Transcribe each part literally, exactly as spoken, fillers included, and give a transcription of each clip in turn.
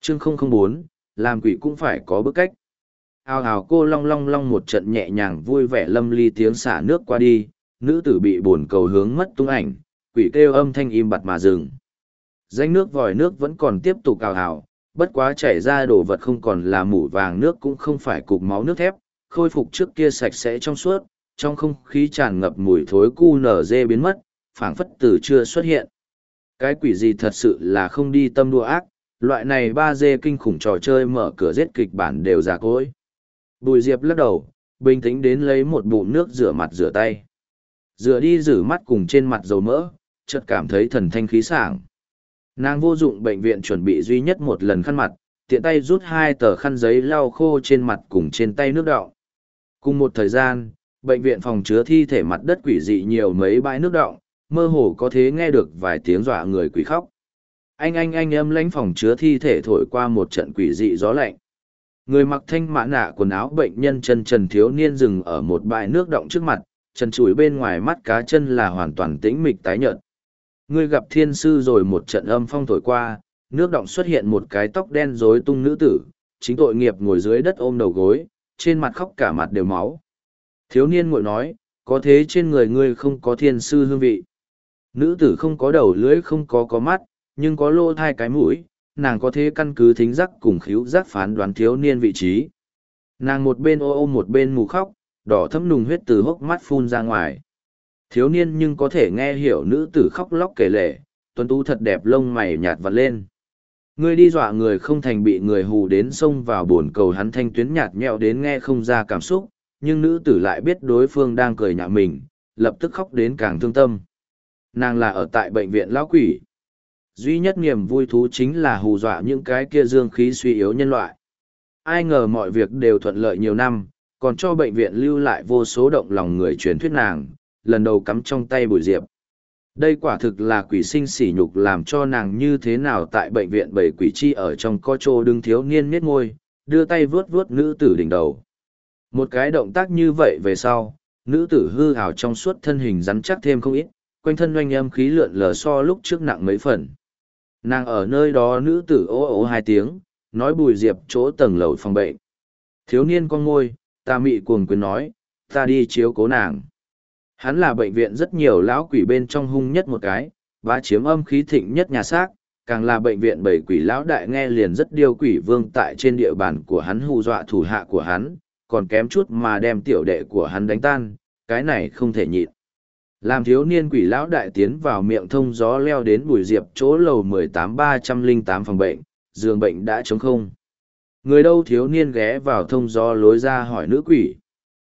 chương không không bốn, làm quỷ cũng phải có bức cách. Hào hào cô long long long một trận nhẹ nhàng vui vẻ lâm ly tiếng xả nước qua đi, nữ tử bị bồn cầu hướng mất tung ảnh, quỷ kêu âm thanh im bặt mà dừng. Danh nước vòi nước vẫn còn tiếp tục cào hào, bất quá chảy ra đồ vật không còn là mủ vàng nước cũng không phải cục máu nước thép, khôi phục trước kia sạch sẽ trong suốt, trong không khí tràn ngập mùi thối cu nở dê biến mất, phảng phất từ chưa xuất hiện. Cái quỷ gì thật sự là không đi tâm đua ác, loại này ba dê kinh khủng trò chơi mở cửa giết kịch bản đều già cỗi. Bùi Diệp lắc đầu, bình tĩnh đến lấy một bụng nước rửa mặt rửa tay. Rửa đi rửa mắt cùng trên mặt dầu mỡ, chợt cảm thấy thần thanh khí sảng. Nàng vô dụng bệnh viện chuẩn bị duy nhất một lần khăn mặt, tiện tay rút hai tờ khăn giấy lau khô trên mặt cùng trên tay nước đọng. Cùng một thời gian, bệnh viện phòng chứa thi thể mặt đất quỷ dị nhiều mấy bãi nước đọng, mơ hồ có thể nghe được vài tiếng dọa người quỷ khóc. Anh anh anh âm lãnh phòng chứa thi thể thổi qua một trận quỷ dị gió lạnh. Người mặc thanh mã nạ quần áo bệnh nhân chân trần thiếu niên dừng ở một bãi nước đọng trước mặt, chân chùi bên ngoài mắt cá chân là hoàn toàn tĩnh mịch tái nhợt. Ngươi gặp thiên sư rồi một trận âm phong thổi qua, nước đọng xuất hiện một cái tóc đen rối tung nữ tử, chính tội nghiệp ngồi dưới đất ôm đầu gối, trên mặt khóc cả mặt đều máu. Thiếu niên ngồi nói, có thế trên người ngươi không có thiên sư hương vị. Nữ tử không có đầu lưỡi không có có mắt, nhưng có lỗ thai cái mũi, nàng có thế căn cứ thính giác cùng khíu giác phán đoán thiếu niên vị trí. Nàng một bên ô ô một bên mù khóc, đỏ thấm nùng huyết từ hốc mắt phun ra ngoài. Thiếu niên nhưng có thể nghe hiểu nữ tử khóc lóc kể lể, tuấn tú thật đẹp lông mày nhạt vặt lên. Ngươi đi dọa người không thành bị người hù đến xông vào bồn cầu hắn thanh tuyến nhạt nhẽo đến nghe không ra cảm xúc, nhưng nữ tử lại biết đối phương đang cười nhạo mình, lập tức khóc đến càng thương tâm. Nàng là ở tại bệnh viện lão quỷ. Duy nhất niềm vui thú chính là hù dọa những cái kia dương khí suy yếu nhân loại. Ai ngờ mọi việc đều thuận lợi nhiều năm, còn cho bệnh viện lưu lại vô số động lòng người truyền thuyết nàng, lần đầu cắm trong tay Bùi Diệp. Đây quả thực là quỷ sinh sỉ nhục làm cho nàng như thế nào tại bệnh viện bảy quỷ chi ở trong co trô đứng thiếu niên miết môi, đưa tay vuốt vuốt nữ tử đỉnh đầu. Một cái động tác như vậy về sau, nữ tử hư hào trong suốt thân hình rắn chắc thêm không ít, quanh thân oanh âm khí lượn lờ so lúc trước nặng mấy phần. Nàng ở nơi đó nữ tử ố ố hai tiếng, nói Bùi Diệp chỗ tầng lầu phòng bệnh. Thiếu niên con ngôi, ta mị cuồng quyền nói, ta đi chiếu cố nàng. Hắn là bệnh viện rất nhiều lão quỷ bên trong hung nhất một cái, và chiếm âm khí thịnh nhất nhà xác, càng là bệnh viện bảy quỷ lão đại nghe liền rất điêu quỷ vương tại trên địa bàn của hắn hù dọa thủ hạ của hắn, còn kém chút mà đem tiểu đệ của hắn đánh tan, cái này không thể nhịn. Làm thiếu niên quỷ lão đại tiến vào miệng thông gió leo đến Bùi Diệp chỗ lầu mười tám ba trăm lẻ tám phòng bệnh, giường bệnh đã trống không. Người đâu thiếu niên ghé vào thông gió lối ra hỏi nữ quỷ.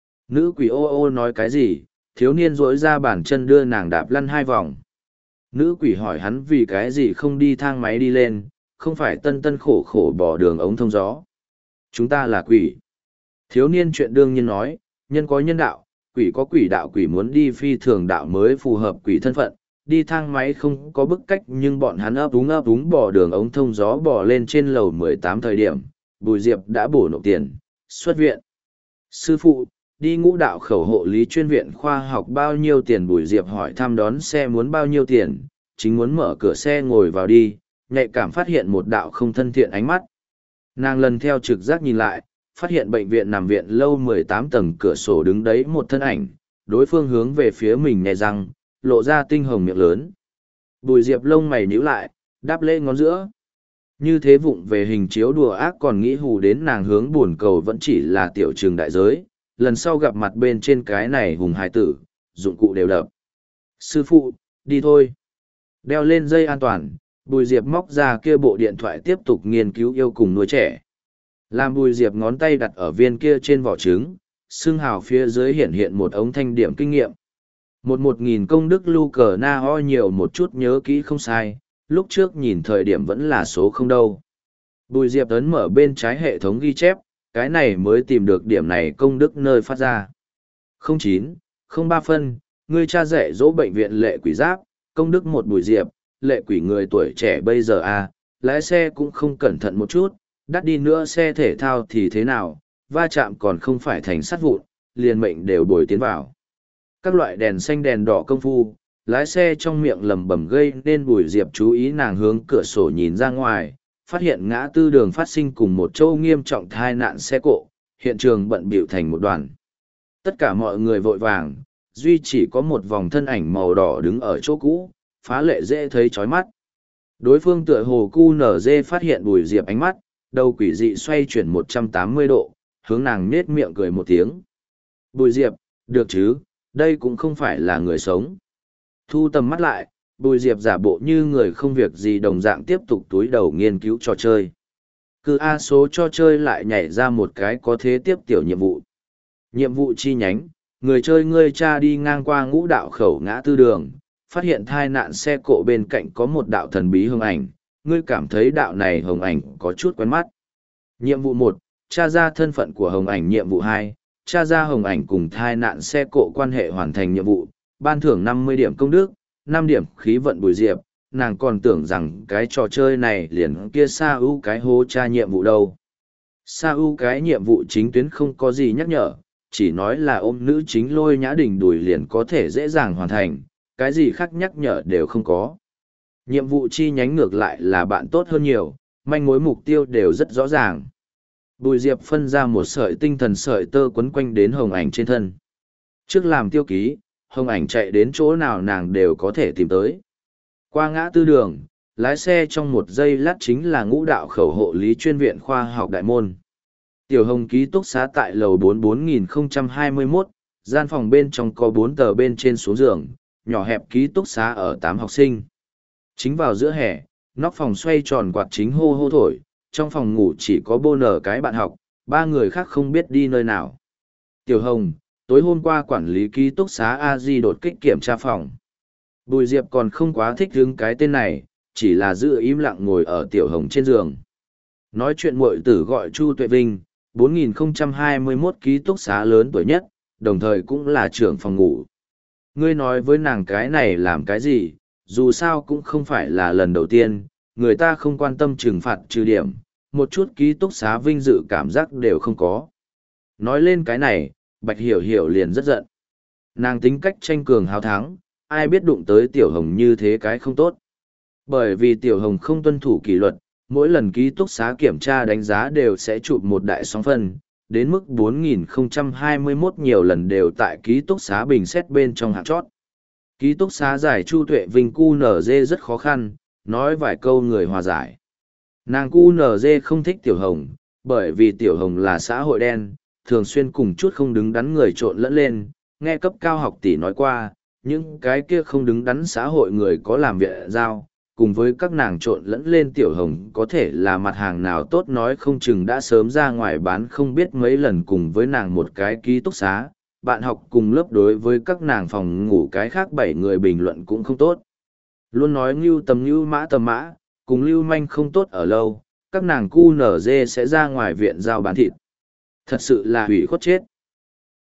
Nữ quỷ ô ô nói cái gì, thiếu niên rỗi ra bàn chân đưa nàng đạp lăn hai vòng. Nữ quỷ hỏi hắn vì cái gì không đi thang máy đi lên, không phải tân tân khổ khổ bỏ đường ống thông gió. Chúng ta là quỷ. Thiếu niên chuyện đương nhiên nói, nhân có nhân đạo, quỷ có quỷ đạo, quỷ muốn đi phi thường đạo mới phù hợp quỷ thân phận, đi thang máy không có bức cách nhưng bọn hắn ấp úng ấp úng bỏ đường ống thông gió bỏ lên trên lầu mười tám thời điểm, Bùi Diệp đã bổ nộp tiền, xuất viện. Sư phụ, đi ngũ đạo khẩu hộ lý chuyên viện khoa học bao nhiêu tiền? Bùi Diệp hỏi thăm đón xe muốn bao nhiêu tiền, chính muốn mở cửa xe ngồi vào đi, nhạy cảm phát hiện một đạo không thân thiện ánh mắt. Nàng lần theo trực giác nhìn lại, phát hiện bệnh viện nằm viện lâu mười tám tầng cửa sổ đứng đấy một thân ảnh, đối phương hướng về phía mình nhè răng, lộ ra tinh hồng miệng lớn. Bùi Diệp lông mày nhíu lại, đáp lễ ngón giữa. Như thế vụng về hình chiếu đùa ác còn nghĩ hù đến nàng hướng buồn cầu vẫn chỉ là tiểu trường đại giới, lần sau gặp mặt bên trên cái này hùng hài tử, dụng cụ đều đập. Sư phụ, đi thôi. Đeo lên dây an toàn, Bùi Diệp móc ra kia bộ điện thoại tiếp tục nghiên cứu yêu cùng nuôi trẻ. Làm Bùi Diệp ngón tay đặt ở viên kia trên vỏ trứng, xương hào phía dưới hiện hiện một ống thanh điểm kinh nghiệm. Một một nghìn công đức lưu cờ na ho nhiều một chút nhớ kỹ không sai, lúc trước nhìn thời điểm vẫn là số không đâu. Bùi Diệp ấn mở bên trái hệ thống ghi chép, cái này mới tìm được điểm này công đức nơi phát ra. không chín, không ba phân, ngươi cha dạy dỗ bệnh viện lệ quỷ giáp, công đức một Bùi Diệp, lệ quỷ người tuổi trẻ bây giờ à, lái xe cũng không cẩn thận một chút, đắt đi nữa xe thể thao thì thế nào, va chạm còn không phải thành sắt vụn, liền mệnh đều bồi tiến vào. Các loại đèn xanh đèn đỏ công phu, lái xe trong miệng lầm bầm gây nên Bùi Diệp chú ý nàng hướng cửa sổ nhìn ra ngoài, phát hiện ngã tư đường phát sinh cùng một chỗ nghiêm trọng tai nạn xe cộ, hiện trường bận bịu thành một đoàn. Tất cả mọi người vội vàng, duy chỉ có một vòng thân ảnh màu đỏ đứng ở chỗ cũ, phá lệ dễ thấy chói mắt. Đối phương tựa hồ cu nở dê phát hiện Bùi Diệp ánh mắt, đầu quỷ dị xoay chuyển một trăm tám mươi độ, hướng nàng nết miệng cười một tiếng. Bùi Diệp, được chứ, đây cũng không phải là người sống. Thu tầm mắt lại, Bùi Diệp giả bộ như người không việc gì đồng dạng tiếp tục túi đầu nghiên cứu trò chơi. Cứ A số cho chơi lại nhảy ra một cái có thế tiếp tiểu nhiệm vụ. Nhiệm vụ chi nhánh, người chơi ngươi cha đi ngang qua ngũ đạo khẩu ngã tư đường, phát hiện thai nạn xe cộ bên cạnh có một đạo thần bí hồng ảnh, ngươi cảm thấy đạo này hồng ảnh có chút quen mắt. Nhiệm vụ một, tra ra thân phận của hồng ảnh. Nhiệm vụ hai, tra ra hồng ảnh cùng thai nạn xe cộ quan hệ. Hoàn thành nhiệm vụ, ban thưởng năm mươi điểm công đức, năm điểm khí vận. Bùi Diệp, nàng còn tưởng rằng cái trò chơi này liền kia sa ưu cái hố tra nhiệm vụ đâu. Sa ưu cái nhiệm vụ chính tuyến không có gì nhắc nhở, chỉ nói là ôm nữ chính Lôi Nhã Đình đùi liền có thể dễ dàng hoàn thành, cái gì khác nhắc nhở đều không có. Nhiệm vụ chi nhánh ngược lại là bạn tốt hơn nhiều, manh mối mục tiêu đều rất rõ ràng. Bùi Diệp phân ra một sợi tinh thần sợi tơ quấn quanh đến hồng ảnh trên thân. Trước làm tiêu ký, hồng ảnh chạy đến chỗ nào nàng đều có thể tìm tới. Qua ngã tư đường, lái xe trong một giây lát chính là ngũ đạo khẩu hộ lý chuyên viện khoa học đại môn. Tiểu Hồng ký túc xá tại lầu bốn bốn nghìn không trăm hai mươi mốt, gian phòng bên trong có bốn tờ bên trên xuống giường, nhỏ hẹp ký túc xá ở tám học sinh. Chính vào giữa hè, nóc phòng xoay tròn quạt chính hô hô thổi, trong phòng ngủ chỉ có bô nở cái bạn học, ba người khác không biết đi nơi nào. Tiểu Hồng, tối hôm qua quản lý ký túc xá a di đột kích kiểm tra phòng. Bùi Diệp còn không quá thích hứng cái tên này, chỉ là giữ im lặng ngồi ở Tiểu Hồng trên giường. Nói chuyện muội tử gọi Chu Tuệ Vinh, bốn nghìn không trăm hai mươi mốt ký túc xá lớn tuổi nhất, đồng thời cũng là trưởng phòng ngủ. Ngươi nói với nàng cái này làm cái gì, dù sao cũng không phải là lần đầu tiên, người ta không quan tâm trừng phạt trừ điểm, một chút ký túc xá vinh dự cảm giác đều không có. Nói lên cái này, Bạch Hiểu Hiểu liền rất giận. Nàng tính cách tranh cường hào thắng, ai biết đụng tới Tiểu Hồng như thế cái không tốt. Bởi vì Tiểu Hồng không tuân thủ kỷ luật, mỗi lần ký túc xá kiểm tra đánh giá đều sẽ chụp một đại sóng phân, đến mức bốn nghìn không trăm hai mươi mốt nhiều lần đều tại ký túc xá bình xét bên trong hạng chót. Ký túc xá giải Chu Tuệ Vinh cu nở dê rất khó khăn, nói vài câu người hòa giải. Nàng cu nở dê không thích Tiểu Hồng, bởi vì Tiểu Hồng là xã hội đen, thường xuyên cùng chút không đứng đắn người trộn lẫn lên, nghe cấp cao học tỷ nói qua, những cái kia không đứng đắn xã hội người có làm việc giao, cùng với các nàng trộn lẫn lên Tiểu Hồng có thể là mặt hàng nào tốt nói không chừng đã sớm ra ngoài bán không biết mấy lần cùng với nàng một cái ký túc xá, bạn học cùng lớp đối với các nàng phòng ngủ cái khác bảy người bình luận cũng không tốt. Luôn nói ngưu tầm ngưu mã tầm mã, cùng lưu manh không tốt ở lâu, các nàng cu nở dê sẽ ra ngoài viện giao bán thịt. Thật sự là hủy khuất chết.